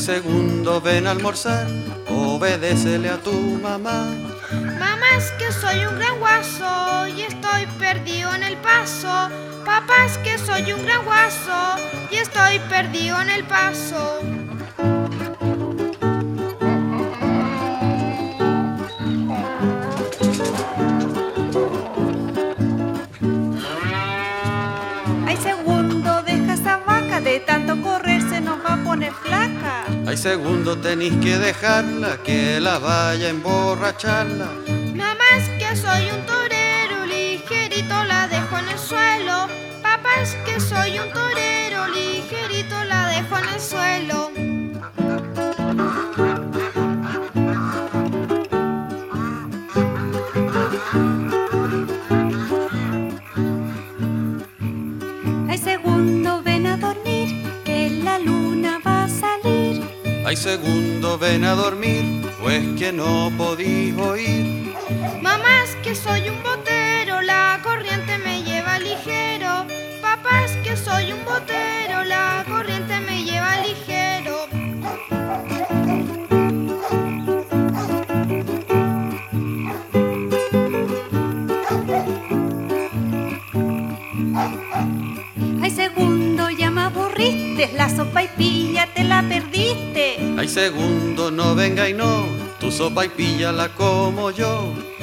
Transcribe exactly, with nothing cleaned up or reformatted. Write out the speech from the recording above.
segundo, ven a almorzar, obedécele a tu mamá. Mamá, es que soy un gran guaso y estoy perdido en el paso. Papá, es que soy un gran guaso y estoy perdido en el paso. Ay, segundo, deja esa vaca, de tanto correr se nos va a poner flaca. Ay, segundo, tenéis que dejarla, que la vaya a emborracharla. Mamá, es que soy un torero, ligerito la dejo en el suelo. Papá, es que soy un torero, ligerito la dejo en el suelo. Ay, segundo, ven a dormir, que la luna va a salir. Ay, segundo, ven a dormir, pues que no podís oír. Mamá, es que soy un botero, la corriente me lleva ligero. Papá, es que soy un botero, la corriente me lleva ligero. Ay, segundo, ya me aburriste, la sopa y pilla te la perdiste. Ay, segundo, no venga y no, tu sopa y pilla la como yo.